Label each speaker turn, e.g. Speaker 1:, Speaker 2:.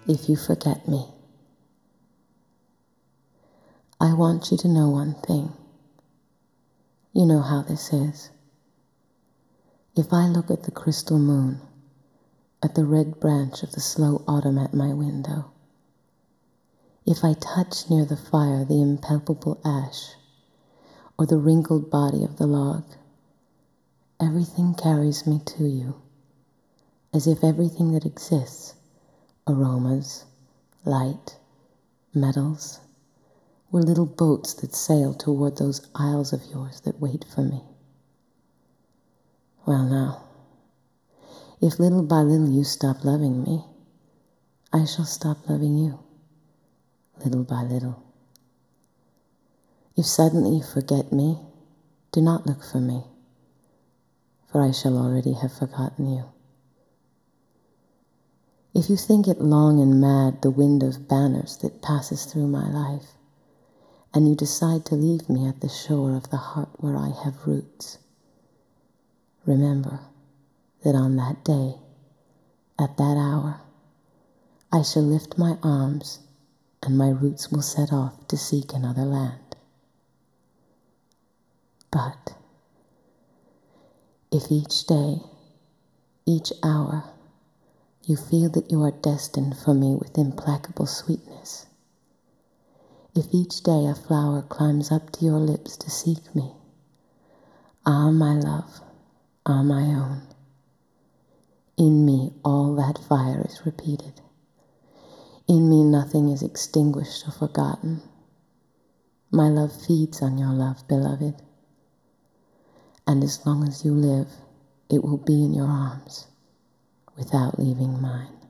Speaker 1: if you forget me. I want you to know one thing. You know how this is. If I look at the crystal moon, at the red branch of the slow autumn at my window, if I touch near the fire the impalpable ash, or the wrinkled body of the log, everything carries me to you, as if everything that exists, aromas, light, metals, were little boats that sail toward those isles of yours that wait for me. Well now, if little by little you stop loving me, I shall stop loving you, little by little. If suddenly you forget me, do not look for me, for I shall already have forgotten you. If you think it long and mad the wind of banners that passes through my life, and you decide to leave me at the shore of the heart where I have roots, remember that on that day, at that hour, I shall lift my arms and my roots will set off to seek another land. But if each day, each hour, you feel that you are destined for me with implacable sweetness, if each day a flower climbs up to your lips to seek me, ah, my love, ah, my own, in me all that fire is repeated. In me nothing is extinguished or forgotten. My love feeds on your love, beloved. And as long as you live, it will be in your arms, without leaving mine.